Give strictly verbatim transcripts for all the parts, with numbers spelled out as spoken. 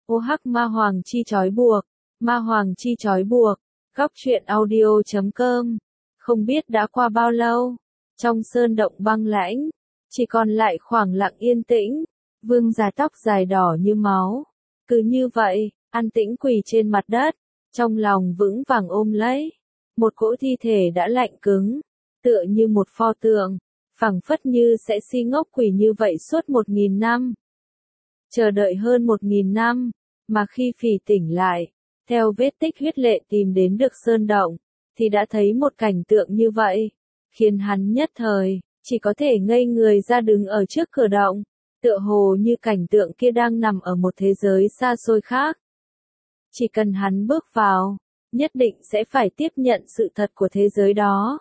Ô hắc ma hoàng chi trói buộc, ma hoàng chi trói buộc, góc truyện audio chấm com. Không biết đã qua bao lâu, trong sơn động băng lãnh, chỉ còn lại khoảng lặng yên tĩnh, vương già tóc dài đỏ như máu. Cứ như vậy, an tĩnh quỳ trên mặt đất, trong lòng vững vàng ôm lấy. Một cỗ thi thể đã lạnh cứng, tựa như một pho tượng, phảng phất như sẽ si ngốc quỳ như vậy suốt một nghìn năm. Chờ đợi hơn một nghìn năm, mà khi phì tỉnh lại, theo vết tích huyết lệ tìm đến được sơn động, thì đã thấy một cảnh tượng như vậy, khiến hắn nhất thời, chỉ có thể ngây người ra đứng ở trước cửa động, tựa hồ như cảnh tượng kia đang nằm ở một thế giới xa xôi khác. Chỉ cần hắn bước vào, nhất định sẽ phải tiếp nhận sự thật của thế giới đó.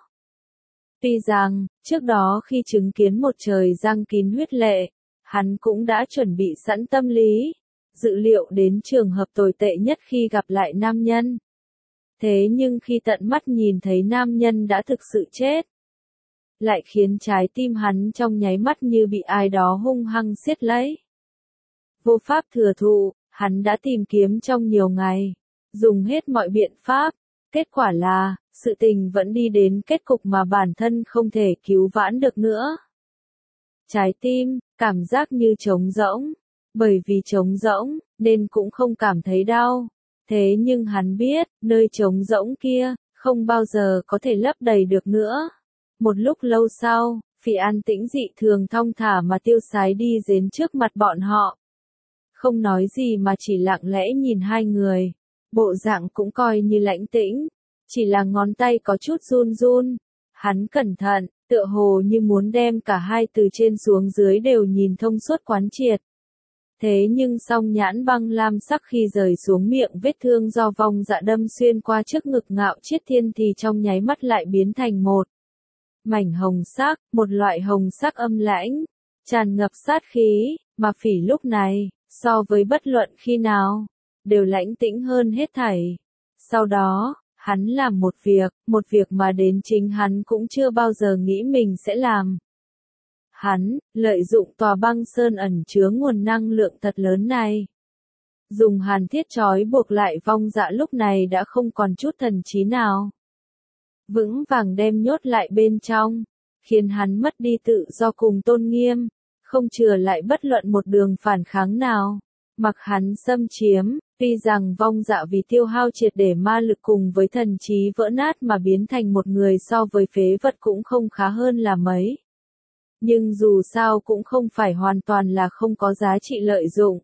Tuy rằng, trước đó khi chứng kiến một trời giăng kín huyết lệ, hắn cũng đã chuẩn bị sẵn tâm lý, dự liệu đến trường hợp tồi tệ nhất khi gặp lại nam nhân. Thế nhưng khi tận mắt nhìn thấy nam nhân đã thực sự chết, lại khiến trái tim hắn trong nháy mắt như bị ai đó hung hăng siết lấy. Vô pháp thừa thụ, hắn đã tìm kiếm trong nhiều ngày, dùng hết mọi biện pháp, kết quả là, sự tình vẫn đi đến kết cục mà bản thân không thể cứu vãn được nữa. Trái tim, cảm giác như trống rỗng, bởi vì trống rỗng, nên cũng không cảm thấy đau. Thế nhưng hắn biết, nơi trống rỗng kia, không bao giờ có thể lấp đầy được nữa. Một lúc lâu sau, Phỉ an tĩnh dị thường thong thả mà tiêu sái đi đến trước mặt bọn họ. Không nói gì mà chỉ lặng lẽ nhìn hai người. Bộ dạng cũng coi như lãnh tĩnh, chỉ là ngón tay có chút run run. Hắn cẩn thận, tựa hồ như muốn đem cả hai từ trên xuống dưới đều nhìn thông suốt quán triệt. Thế nhưng song nhãn băng lam sắc khi rời xuống miệng vết thương do vong dạ đâm xuyên qua trước ngực Ngạo Chiết Thiên thì trong nháy mắt lại biến thành một mảnh hồng sắc, một loại hồng sắc âm lãnh, tràn ngập sát khí, mà Phỉ lúc này, so với bất luận khi nào, đều lãnh tĩnh hơn hết thảy. Sau đó, hắn làm một việc, một việc mà đến chính hắn cũng chưa bao giờ nghĩ mình sẽ làm. Hắn, lợi dụng tòa băng sơn ẩn chứa nguồn năng lượng thật lớn này. Dùng hàn thiết trói buộc lại vong dạ lúc này đã không còn chút thần trí nào. Vững vàng đem nhốt lại bên trong, khiến hắn mất đi tự do cùng tôn nghiêm, không chừa lại bất luận một đường phản kháng nào. Mặc hắn xâm chiếm, tuy rằng vong dạ vì tiêu hao triệt để ma lực cùng với thần trí vỡ nát mà biến thành một người so với phế vật cũng không khá hơn là mấy. Nhưng dù sao cũng không phải hoàn toàn là không có giá trị lợi dụng.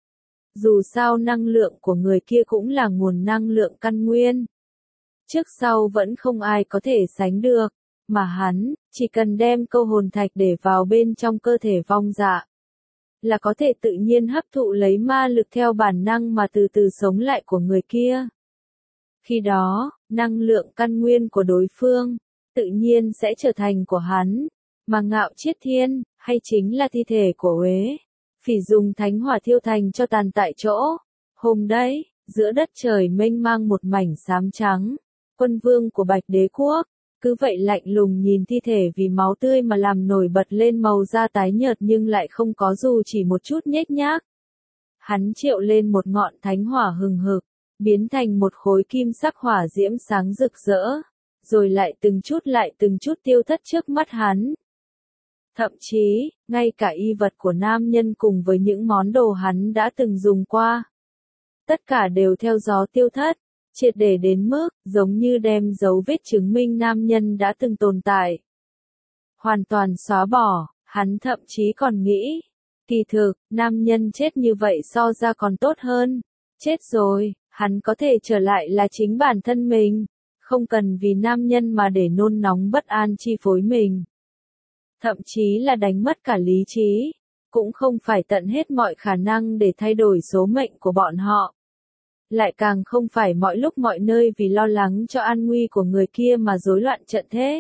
Dù sao năng lượng của người kia cũng là nguồn năng lượng căn nguyên. Trước sau vẫn không ai có thể sánh được, mà hắn, chỉ cần đem câu hồn thạch để vào bên trong cơ thể vong dạ, là có thể tự nhiên hấp thụ lấy ma lực theo bản năng mà từ từ sống lại của người kia. Khi đó, năng lượng căn nguyên của đối phương, tự nhiên sẽ trở thành của hắn. Mà Ngạo Chiết Thiên, hay chính là thi thể của Uế, Phỉ dùng thánh hỏa thiêu thành cho tàn tại chỗ. Hôm đấy, giữa đất trời mênh mang một mảnh xám trắng, quân vương của Bạch Đế Quốc, cứ vậy lạnh lùng nhìn thi thể vì máu tươi mà làm nổi bật lên màu da tái nhợt nhưng lại không có dù chỉ một chút nhếch nhác. Hắn triệu lên một ngọn thánh hỏa hừng hực, biến thành một khối kim sắc hỏa diễm sáng rực rỡ, rồi lại từng chút lại từng chút tiêu thất trước mắt hắn. Thậm chí, ngay cả y vật của nam nhân cùng với những món đồ hắn đã từng dùng qua, tất cả đều theo gió tiêu thất, triệt để đến mức, giống như đem dấu vết chứng minh nam nhân đã từng tồn tại. Hoàn toàn xóa bỏ, hắn thậm chí còn nghĩ, kỳ thực, nam nhân chết như vậy so ra còn tốt hơn. Chết rồi, hắn có thể trở lại là chính bản thân mình, không cần vì nam nhân mà để nôn nóng bất an chi phối mình. Thậm chí là đánh mất cả lý trí, cũng không phải tận hết mọi khả năng để thay đổi số mệnh của bọn họ. Lại càng không phải mọi lúc mọi nơi vì lo lắng cho an nguy của người kia mà rối loạn trận thế.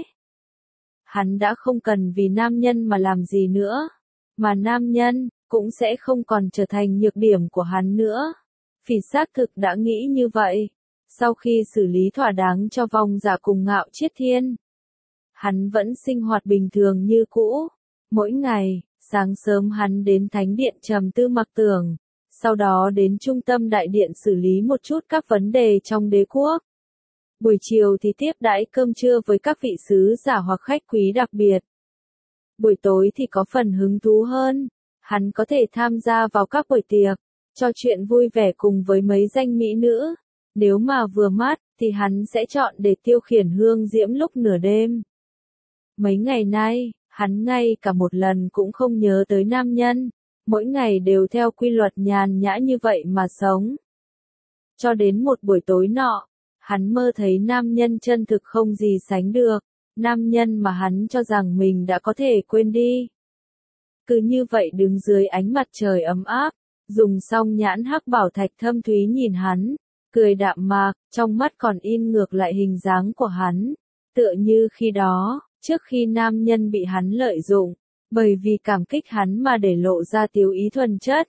Hắn đã không cần vì nam nhân mà làm gì nữa, mà nam nhân cũng sẽ không còn trở thành nhược điểm của hắn nữa. Phỉ xác thực đã nghĩ như vậy. Sau khi xử lý thỏa đáng cho vong dạ cùng Ngạo Chiết Thiên, hắn vẫn sinh hoạt bình thường như cũ. Mỗi ngày, sáng sớm hắn đến thánh điện trầm tư mặc tưởng, sau đó đến trung tâm đại điện xử lý một chút các vấn đề trong đế quốc. Buổi chiều thì tiếp đãi cơm trưa với các vị sứ giả hoặc khách quý đặc biệt. Buổi tối thì có phần hứng thú hơn, hắn có thể tham gia vào các buổi tiệc, trò chuyện vui vẻ cùng với mấy danh mỹ nữ. Nếu mà vừa mắt, thì hắn sẽ chọn để tiêu khiển hương diễm lúc nửa đêm. Mấy ngày nay, hắn ngay cả một lần cũng không nhớ tới nam nhân, mỗi ngày đều theo quy luật nhàn nhã như vậy mà sống. Cho đến một buổi tối nọ, hắn mơ thấy nam nhân chân thực không gì sánh được, nam nhân mà hắn cho rằng mình đã có thể quên đi. Cứ như vậy đứng dưới ánh mặt trời ấm áp, dùng xong nhãn hắc bảo thạch thâm thúy nhìn hắn, cười đạm mạc, trong mắt còn in ngược lại hình dáng của hắn, tựa như khi đó, trước khi nam nhân bị hắn lợi dụng, bởi vì cảm kích hắn mà để lộ ra tiêu ý thuần chất.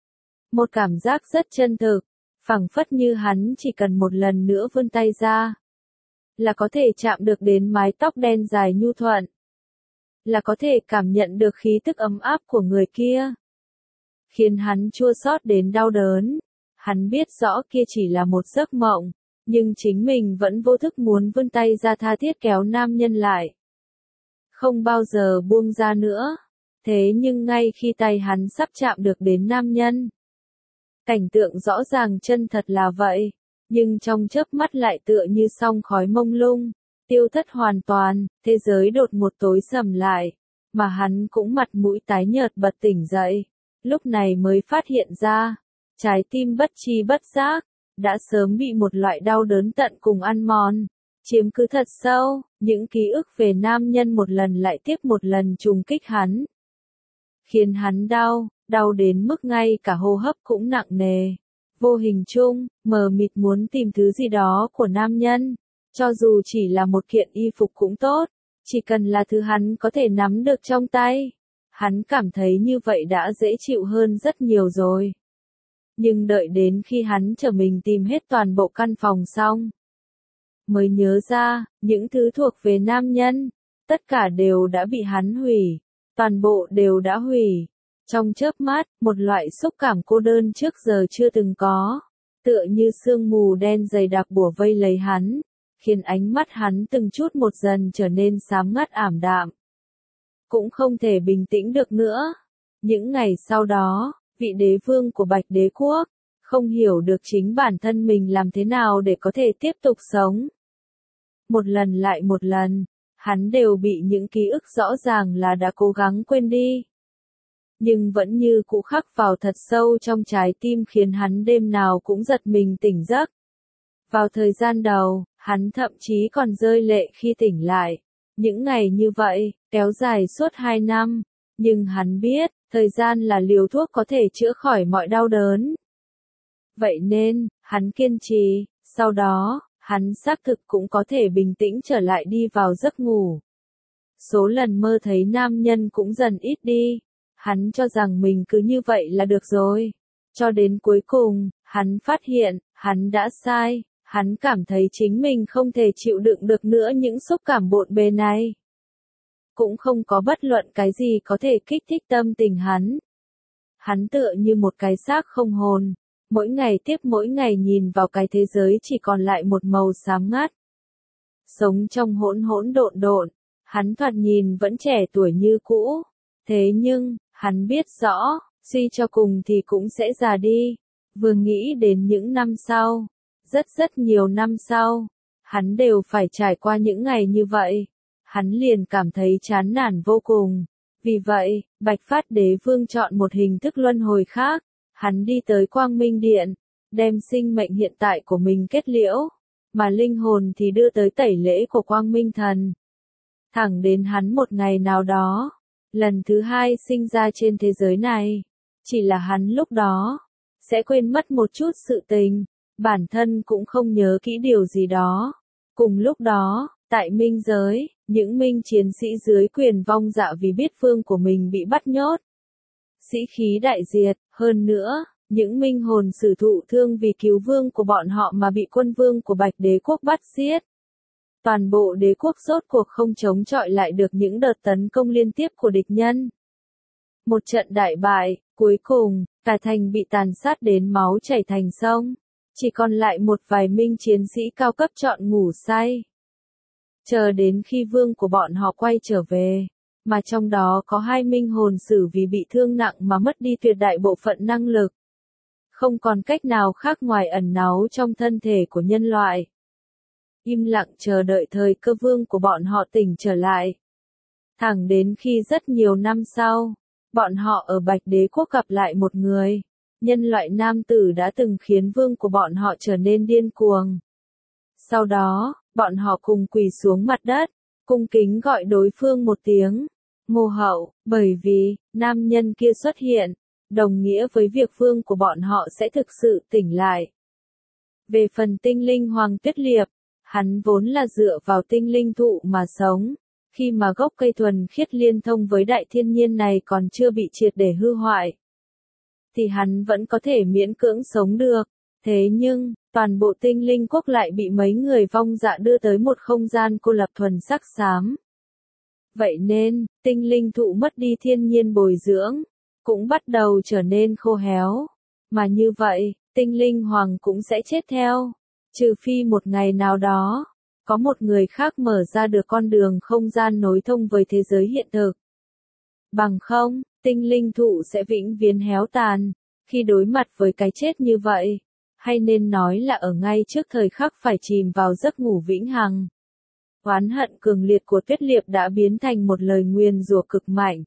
Một cảm giác rất chân thực, phảng phất như hắn chỉ cần một lần nữa vươn tay ra, là có thể chạm được đến mái tóc đen dài nhu thuận, là có thể cảm nhận được khí tức ấm áp của người kia, khiến hắn chua xót đến đau đớn. Hắn biết rõ kia chỉ là một giấc mộng, nhưng chính mình vẫn vô thức muốn vươn tay ra tha thiết kéo nam nhân lại. Không bao giờ buông ra nữa. Thế nhưng ngay khi tay hắn sắp chạm được đến nam nhân, cảnh tượng rõ ràng chân thật là vậy, nhưng trong chớp mắt lại tựa như song khói mông lung, tiêu thất hoàn toàn, thế giới đột ngột tối sầm lại, mà hắn cũng mặt mũi tái nhợt bật tỉnh dậy, lúc này mới phát hiện ra, trái tim bất tri bất giác, đã sớm bị một loại đau đớn tận cùng ăn mòn, chiếm cứ thật sâu, những ký ức về nam nhân một lần lại tiếp một lần trùng kích hắn. Khiến hắn đau, đau đến mức ngay cả hô hấp cũng nặng nề. Vô hình chung, mờ mịt muốn tìm thứ gì đó của nam nhân, cho dù chỉ là một kiện y phục cũng tốt, chỉ cần là thứ hắn có thể nắm được trong tay. Hắn cảm thấy như vậy đã dễ chịu hơn rất nhiều rồi. Nhưng đợi đến khi hắn trở mình tìm hết toàn bộ căn phòng xong, mới nhớ ra, những thứ thuộc về nam nhân, tất cả đều đã bị hắn hủy, toàn bộ đều đã hủy. Trong chớp mắt, một loại xúc cảm cô đơn trước giờ chưa từng có, tựa như sương mù đen dày đặc bủa vây lấy hắn, khiến ánh mắt hắn từng chút một dần trở nên xám ngắt ảm đạm. Cũng không thể bình tĩnh được nữa. Những ngày sau đó, vị đế vương của Bạch Đế Quốc, không hiểu được chính bản thân mình làm thế nào để có thể tiếp tục sống. Một lần lại một lần, hắn đều bị những ký ức rõ ràng là đã cố gắng quên đi. Nhưng vẫn như cũ khắc vào thật sâu trong trái tim khiến hắn đêm nào cũng giật mình tỉnh giấc. Vào thời gian đầu, hắn thậm chí còn rơi lệ khi tỉnh lại. Những ngày như vậy, kéo dài suốt hai năm, nhưng hắn biết, thời gian là liều thuốc có thể chữa khỏi mọi đau đớn. Vậy nên, hắn kiên trì, sau đó, hắn xác thực cũng có thể bình tĩnh trở lại đi vào giấc ngủ. Số lần mơ thấy nam nhân cũng dần ít đi, hắn cho rằng mình cứ như vậy là được rồi. Cho đến cuối cùng, hắn phát hiện, hắn đã sai. Hắn cảm thấy chính mình không thể chịu đựng được nữa những xúc cảm bộn bề này. Cũng không có bất luận cái gì có thể kích thích tâm tình hắn. Hắn tựa như một cái xác không hồn, mỗi ngày tiếp mỗi ngày nhìn vào cái thế giới chỉ còn lại một màu xám ngắt. Sống trong hỗn hỗn độn độn, hắn thoạt nhìn vẫn trẻ tuổi như cũ. Thế nhưng, hắn biết rõ, suy cho cùng thì cũng sẽ già đi. Vừa nghĩ đến những năm sau. Rất rất nhiều năm sau, hắn đều phải trải qua những ngày như vậy. Hắn liền cảm thấy chán nản vô cùng. Vì vậy, Bạch Phát Đế Vương chọn một hình thức luân hồi khác. Hắn đi tới Quang Minh Điện, đem sinh mệnh hiện tại của mình kết liễu, mà linh hồn thì đưa tới tẩy lễ của Quang Minh Thần. Thẳng đến hắn một ngày nào đó, lần thứ hai sinh ra trên thế giới này, chỉ là hắn lúc đó, sẽ quên mất một chút sự tình. Bản thân cũng không nhớ kỹ điều gì đó. Cùng lúc đó, tại minh giới, những minh chiến sĩ dưới quyền vong dạ vì biết vương của mình bị bắt nhốt. Sĩ khí đại diệt, hơn nữa, những minh hồn sử thụ thương vì cứu vương của bọn họ mà bị quân vương của Bạch Đế Quốc bắt giết. Toàn bộ đế quốc rốt cuộc không chống chọi lại được những đợt tấn công liên tiếp của địch nhân. Một trận đại bại, cuối cùng, cả thành bị tàn sát đến máu chảy thành sông. Chỉ còn lại một vài minh chiến sĩ cao cấp chọn ngủ say. Chờ đến khi vương của bọn họ quay trở về, mà trong đó có hai minh hồn sử vì bị thương nặng mà mất đi tuyệt đại bộ phận năng lực. Không còn cách nào khác ngoài ẩn náu trong thân thể của nhân loại. Im lặng chờ đợi thời cơ vương của bọn họ tỉnh trở lại. Thẳng đến khi rất nhiều năm sau, bọn họ ở Bạch Đế Quốc gặp lại một người. Nhân loại nam tử đã từng khiến vương của bọn họ trở nên điên cuồng. Sau đó, bọn họ cùng quỳ xuống mặt đất, cung kính gọi đối phương một tiếng Ngô Hậu, bởi vì, nam nhân kia xuất hiện, đồng nghĩa với việc vương của bọn họ sẽ thực sự tỉnh lại. Về phần tinh linh Hoàng Tuyết Liệp, hắn vốn là dựa vào tinh linh thụ mà sống, khi mà gốc cây thuần khiết liên thông với đại thiên nhiên này còn chưa bị triệt để hư hoại, thì hắn vẫn có thể miễn cưỡng sống được. Thế nhưng, toàn bộ tinh linh quốc lại bị mấy người vong dạ đưa tới một không gian cô lập thuần sắc xám. Vậy nên, tinh linh thụ mất đi thiên nhiên bồi dưỡng, cũng bắt đầu trở nên khô héo. Mà như vậy, tinh linh hoàng cũng sẽ chết theo. Trừ phi một ngày nào đó, có một người khác mở ra được con đường không gian nối thông với thế giới hiện thực. Bằng không, tinh linh thụ sẽ vĩnh viễn héo tàn. Khi đối mặt với cái chết như vậy, hay nên nói là ở ngay trước thời khắc phải chìm vào giấc ngủ vĩnh hằng. Oán hận cường liệt của Tuyết Liệp đã biến thành một lời nguyền rủa cực mạnh.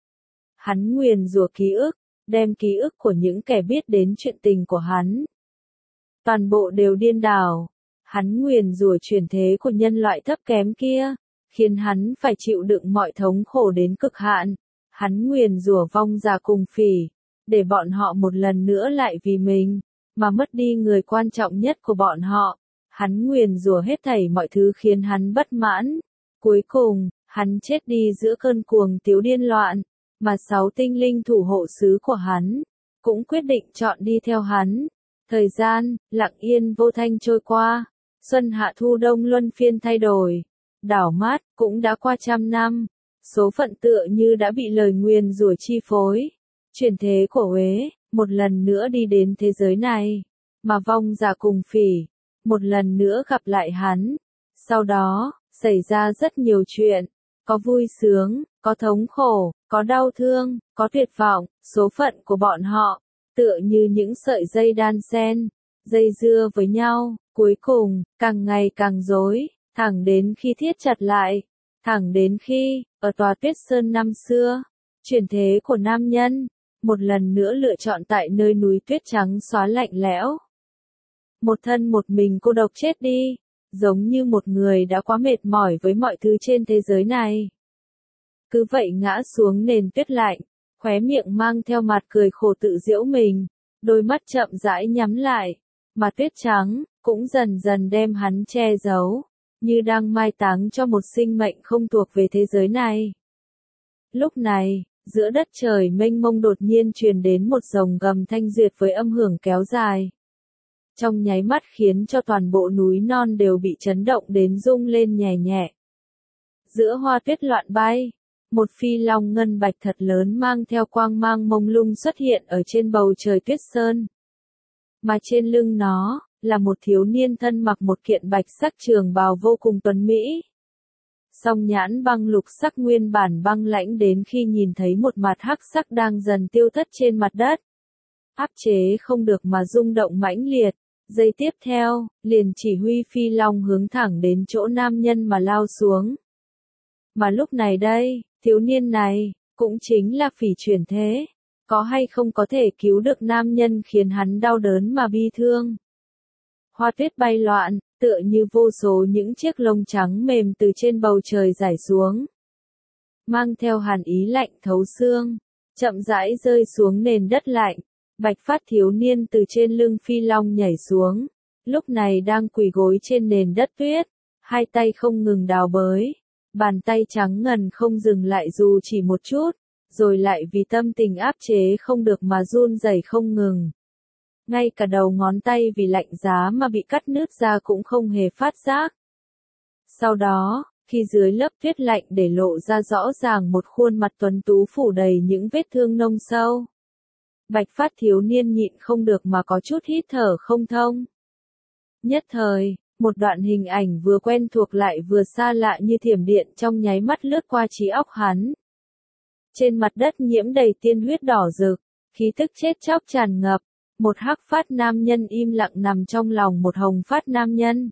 Hắn nguyền rủa ký ức, đem ký ức của những kẻ biết đến chuyện tình của hắn. Toàn bộ đều điên đảo. Hắn nguyền rủa chuyển thế của nhân loại thấp kém kia, khiến hắn phải chịu đựng mọi thống khổ đến cực hạn. Hắn nguyền rủa vong già cùng phỉ, để bọn họ một lần nữa lại vì mình, mà mất đi người quan trọng nhất của bọn họ. Hắn nguyền rủa hết thảy mọi thứ khiến hắn bất mãn. Cuối cùng, hắn chết đi giữa cơn cuồng tiếu điên loạn, mà sáu tinh linh thủ hộ sứ của hắn, cũng quyết định chọn đi theo hắn. Thời gian, lặng yên vô thanh trôi qua, xuân hạ thu đông luân phiên thay đổi, đảo mát, cũng đã qua trăm năm, số phận tựa như đã bị lời nguyền rủa chi phối. Chuyển thế của Huế, một lần nữa đi đến thế giới này, mà vong già cùng phỉ, một lần nữa gặp lại hắn. Sau đó, xảy ra rất nhiều chuyện, có vui sướng, có thống khổ, có đau thương, có tuyệt vọng, số phận của bọn họ, tựa như những sợi dây đan xen, dây dưa với nhau, cuối cùng, càng ngày càng rối, thẳng đến khi thiết chặt lại, thẳng đến khi, ở tòa Tuyết Sơn năm xưa, chuyển thế của nam nhân, một lần nữa lựa chọn tại nơi núi tuyết trắng xóa lạnh lẽo. Một thân một mình cô độc chết đi, giống như một người đã quá mệt mỏi với mọi thứ trên thế giới này. Cứ vậy ngã xuống nền tuyết lạnh, khóe miệng mang theo mặt cười khổ tự giễu mình, đôi mắt chậm rãi nhắm lại, mà tuyết trắng, cũng dần dần đem hắn che giấu, như đang mai táng cho một sinh mệnh không thuộc về thế giới này. Lúc này, giữa đất trời mênh mông đột nhiên truyền đến một dòng gầm thanh duyệt với âm hưởng kéo dài. Trong nháy mắt khiến cho toàn bộ núi non đều bị chấn động đến rung lên nhẹ nhẹ. Giữa hoa tuyết loạn bay, một phi long ngân bạch thật lớn mang theo quang mang mông lung xuất hiện ở trên bầu trời Tuyết Sơn. Mà trên lưng nó, là một thiếu niên thân mặc một kiện bạch sắc trường bào vô cùng tuấn mỹ. Song nhãn băng lục sắc nguyên bản băng lãnh đến khi nhìn thấy một mặt hắc sắc đang dần tiêu thất trên mặt đất. Áp chế không được mà rung động mãnh liệt. Giây tiếp theo, liền chỉ huy phi long hướng thẳng đến chỗ nam nhân mà lao xuống. Mà lúc này đây, thiếu niên này, cũng chính là phỉ chuyển thế. Có hay không có thể cứu được nam nhân khiến hắn đau đớn mà bi thương. Hoa tuyết bay loạn, tựa như vô số những chiếc lông trắng mềm từ trên bầu trời rải xuống. Mang theo hàn ý lạnh thấu xương, chậm rãi rơi xuống nền đất lạnh. Bạch phát thiếu niên từ trên lưng phi long nhảy xuống, lúc này đang quỳ gối trên nền đất tuyết, hai tay không ngừng đào bới, bàn tay trắng ngần không dừng lại dù chỉ một chút, rồi lại vì tâm tình áp chế không được mà run rẩy không ngừng. Ngay cả đầu ngón tay vì lạnh giá mà bị cắt nứt ra cũng không hề phát giác. Sau đó, khi dưới lớp tuyết lạnh để lộ ra rõ ràng một khuôn mặt tuấn tú phủ đầy những vết thương nông sâu. Bạch phát thiếu niên nhịn không được mà có chút hít thở không thông. Nhất thời, một đoạn hình ảnh vừa quen thuộc lại vừa xa lạ như thiểm điện trong nháy mắt lướt qua trí óc hắn. Trên mặt đất nhiễm đầy tiên huyết đỏ rực, khí tức chết chóc tràn ngập, một hắc phát nam nhân im lặng nằm trong lòng một hồng phát nam nhân.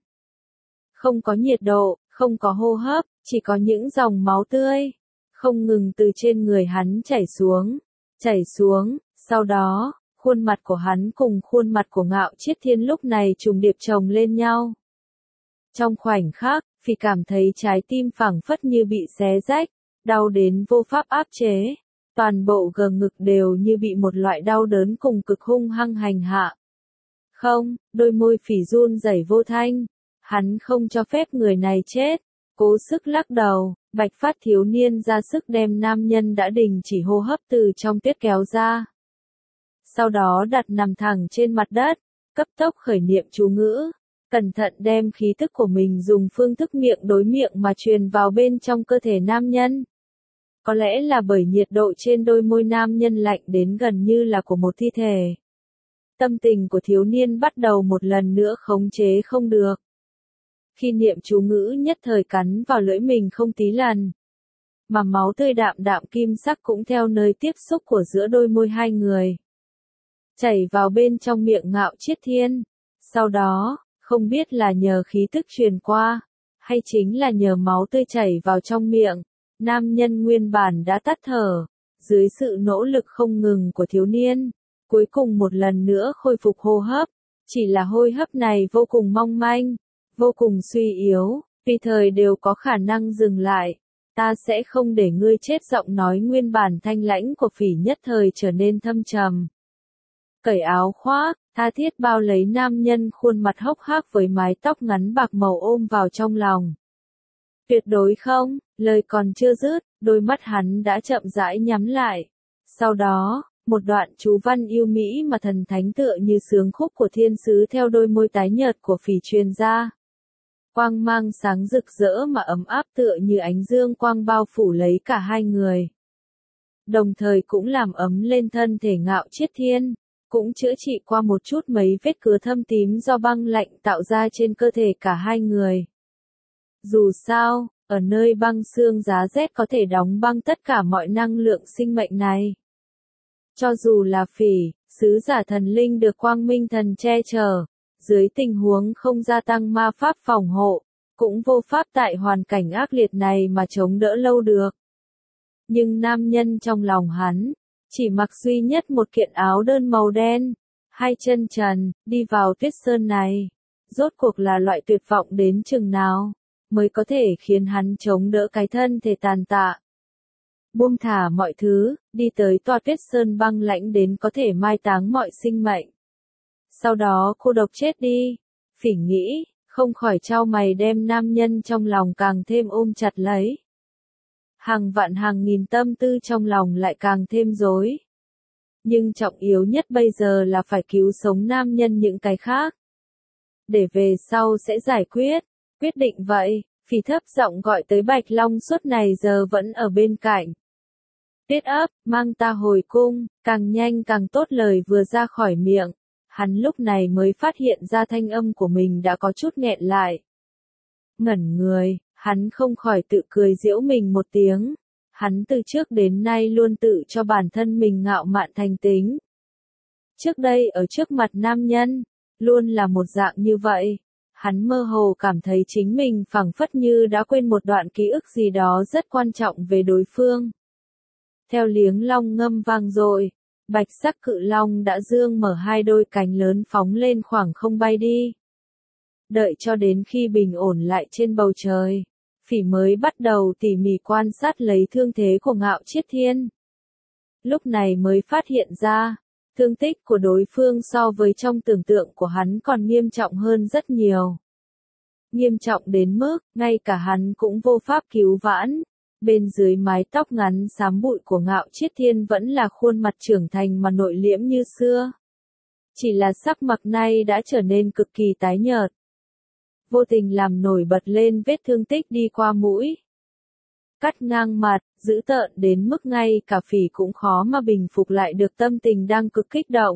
Không có nhiệt độ, không có hô hấp, chỉ có những dòng máu tươi, không ngừng từ trên người hắn chảy xuống, chảy xuống, sau đó, khuôn mặt của hắn cùng khuôn mặt của Ngạo Chiết Thiên lúc này trùng điệp chồng lên nhau. Trong khoảnh khắc, Phỉ cảm thấy trái tim phảng phất như bị xé rách, đau đến vô pháp áp chế, toàn bộ gờ ngực đều như bị một loại đau đớn cùng cực hung hăng hành hạ. Không, đôi môi Phỉ run rẩy vô thanh, hắn không cho phép người này chết, cố sức lắc đầu, bạch phát thiếu niên ra sức đem nam nhân đã đình chỉ hô hấp từ trong tuyết kéo ra. Sau đó đặt nằm thẳng trên mặt đất, cấp tốc khởi niệm chú ngữ, cẩn thận đem khí tức của mình dùng phương thức miệng đối miệng mà truyền vào bên trong cơ thể nam nhân. Có lẽ là bởi nhiệt độ trên đôi môi nam nhân lạnh đến gần như là của một thi thể. Tâm tình của thiếu niên bắt đầu một lần nữa khống chế không được. Khi niệm chú ngữ nhất thời cắn vào lưỡi mình không tí lần. Mà máu tươi đạm đạm kim sắc cũng theo nơi tiếp xúc của giữa đôi môi hai người. Chảy vào bên trong miệng Ngạo Chiết Thiên. Sau đó, không biết là nhờ khí tức truyền qua, hay chính là nhờ máu tươi chảy vào trong miệng, nam nhân nguyên bản đã tắt thở, dưới sự nỗ lực không ngừng của thiếu niên, cuối cùng một lần nữa khôi phục hô hấp, chỉ là hô hấp này vô cùng mong manh, vô cùng suy yếu, tùy thời đều có khả năng dừng lại. Ta sẽ không để ngươi chết, giọng nói nguyên bản thanh lãnh của Phỉ nhất thời trở nên thâm trầm. Cởi áo khoác, tha thiết bao lấy nam nhân khuôn mặt hốc hác với mái tóc ngắn bạc màu ôm vào trong lòng. Tuyệt đối không, lời còn chưa dứt, đôi mắt hắn đã chậm rãi nhắm lại. Sau đó, một đoạn chú văn yêu mỹ mà thần thánh tựa như sướng khúc của thiên sứ theo đôi môi tái nhợt của Phỉ truyền ra. Quang mang sáng rực rỡ mà ấm áp tựa như ánh dương quang bao phủ lấy cả hai người. Đồng thời cũng làm ấm lên thân thể Ngạo Chiết Thiên, cũng chữa trị qua một chút mấy vết cứa thâm tím do băng lạnh tạo ra trên cơ thể cả hai người. Dù sao, ở nơi băng xương giá rét có thể đóng băng tất cả mọi năng lượng sinh mệnh này. Cho dù là Phỉ, sứ giả thần linh được Quang Minh Thần che chở, dưới tình huống không gia tăng ma pháp phòng hộ, cũng vô pháp tại hoàn cảnh ác liệt này mà chống đỡ lâu được. Nhưng nam nhân trong lòng hắn, chỉ mặc duy nhất một kiện áo đơn màu đen, hai chân trần, đi vào tuyết sơn này, rốt cuộc là loại tuyệt vọng đến chừng nào, mới có thể khiến hắn chống đỡ cái thân thể tàn tạ. Buông thả mọi thứ, đi tới tòa tuyết sơn băng lãnh đến có thể mai táng mọi sinh mệnh. Sau đó cô độc chết đi, Phỉ nghĩ, không khỏi chau mày đem nam nhân trong lòng càng thêm ôm chặt lấy. Hàng vạn hàng nghìn tâm tư trong lòng lại càng thêm rối. Nhưng trọng yếu nhất bây giờ là phải cứu sống nam nhân những cái khác. Để về sau sẽ giải quyết, quyết định vậy, Phỉ thấp giọng gọi tới Bạch Long suốt này giờ vẫn ở bên cạnh. Tiết ấp, mang ta hồi cung, càng nhanh càng tốt, lời vừa ra khỏi miệng. Hắn lúc này mới phát hiện ra thanh âm của mình đã có chút nghẹn lại. Ngẩn người, hắn không khỏi tự cười giễu mình một tiếng. Hắn từ trước đến nay luôn tự cho bản thân mình ngạo mạn thành tính. Trước đây ở trước mặt nam nhân, luôn là một dạng như vậy. Hắn mơ hồ cảm thấy chính mình phảng phất như đã quên một đoạn ký ức gì đó rất quan trọng về đối phương. Theo liếng long ngâm vang dội, bạch sắc cự long đã dương mở hai đôi cánh lớn phóng lên khoảng không bay đi. Đợi cho đến khi bình ổn lại trên bầu trời, Phỉ mới bắt đầu tỉ mỉ quan sát lấy thương thế của Ngạo Chiết Thiên. Lúc này mới phát hiện ra, thương tích của đối phương so với trong tưởng tượng của hắn còn nghiêm trọng hơn rất nhiều. Nghiêm trọng đến mức, ngay cả hắn cũng vô pháp cứu vãn. Bên dưới mái tóc ngắn xám bụi của Ngạo Chiết Thiên vẫn là khuôn mặt trưởng thành mà nội liễm như xưa. Chỉ là sắc mặt nay đã trở nên cực kỳ tái nhợt. vô tình làm nổi bật lên vết thương tích đi qua mũi. Cắt ngang mặt, dữ tợn đến mức ngay cả phỉ cũng khó mà bình phục lại được tâm tình đang cực kích động.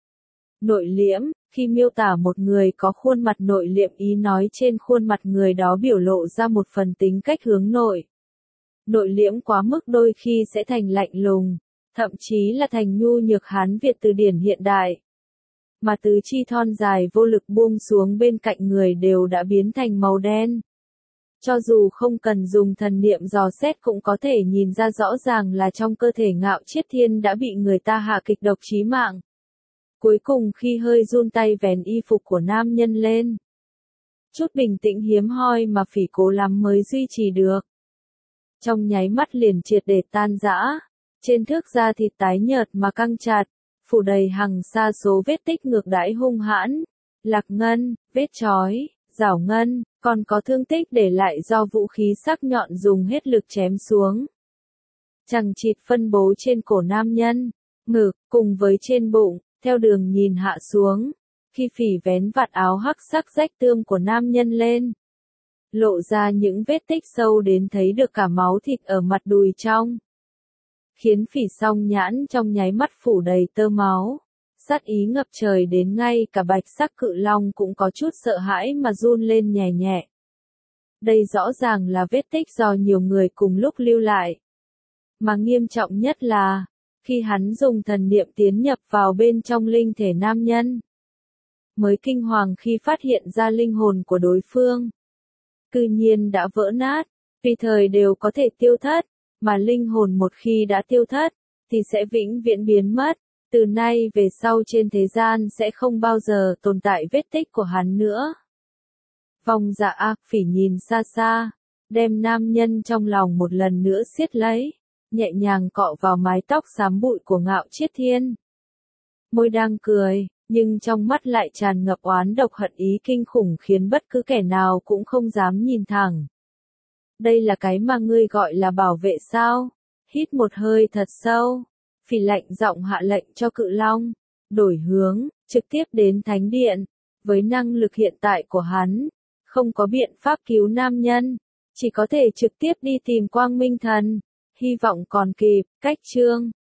Nội liễm, khi miêu tả một người có khuôn mặt nội liệm ý nói trên khuôn mặt người đó biểu lộ ra một phần tính cách hướng nội. Nội liễm quá mức đôi khi sẽ thành lạnh lùng, thậm chí là thành nhu nhược Hán Việt từ điển hiện đại. Mà tứ chi thon dài vô lực buông xuống bên cạnh người đều đã biến thành màu đen. Cho dù không cần dùng thần niệm dò xét cũng có thể nhìn ra rõ ràng là trong cơ thể Ngạo Chiết Thiên đã bị người ta hạ kịch độc chí mạng. Cuối cùng khi hơi run tay vén y phục của nam nhân lên. Chút bình tĩnh hiếm hoi mà phỉ cố lắm mới duy trì được. Trong nháy mắt liền triệt để tan rã, trên thước da thịt tái nhợt mà căng chặt, phủ đầy hàng sa số vết tích ngược đãi hung hãn, lạc ngân, vết chói, rảo ngân, còn có thương tích để lại do vũ khí sắc nhọn dùng hết lực chém xuống. Chằng chịt phân bố trên cổ nam nhân, ngực, cùng với trên bụng, theo đường nhìn hạ xuống, khi phỉ vén vạt áo hắc sắc rách tươm của nam nhân lên. Lộ ra những vết tích sâu đến thấy được cả máu thịt ở mặt đùi trong. Khiến phỉ song nhãn trong nháy mắt phủ đầy tơ máu. Sát ý ngập trời đến ngay cả bạch sắc cự long cũng có chút sợ hãi mà run lên nhẹ nhẹ. Đây rõ ràng là vết tích do nhiều người cùng lúc lưu lại. Mà nghiêm trọng nhất là, khi hắn dùng thần niệm tiến nhập vào bên trong linh thể nam nhân, mới kinh hoàng khi phát hiện ra linh hồn của đối phương. Cư nhiên đã vỡ nát, tùy thời đều có thể tiêu thất, mà linh hồn một khi đã tiêu thất, thì sẽ vĩnh viễn biến mất. Từ nay về sau trên thế gian sẽ không bao giờ tồn tại vết tích của hắn nữa. Vong Dạ ác phỉ nhìn xa xa, đem nam nhân trong lòng một lần nữa siết lấy, nhẹ nhàng cọ vào mái tóc xám bụi của Ngạo Chiết Thiên. Môi đang cười, nhưng trong mắt lại tràn ngập oán độc hận ý kinh khủng khiến bất cứ kẻ nào cũng không dám nhìn thẳng. Đây là cái mà ngươi gọi là bảo vệ sao? Hít một hơi thật sâu. Phỉ lạnh giọng hạ lệnh cho cự long, đổi hướng, trực tiếp đến thánh điện. Với năng lực hiện tại của hắn, không có biện pháp cứu nam nhân, chỉ có thể trực tiếp đi tìm Quang Minh Thần. Hy vọng còn kịp, cách chương.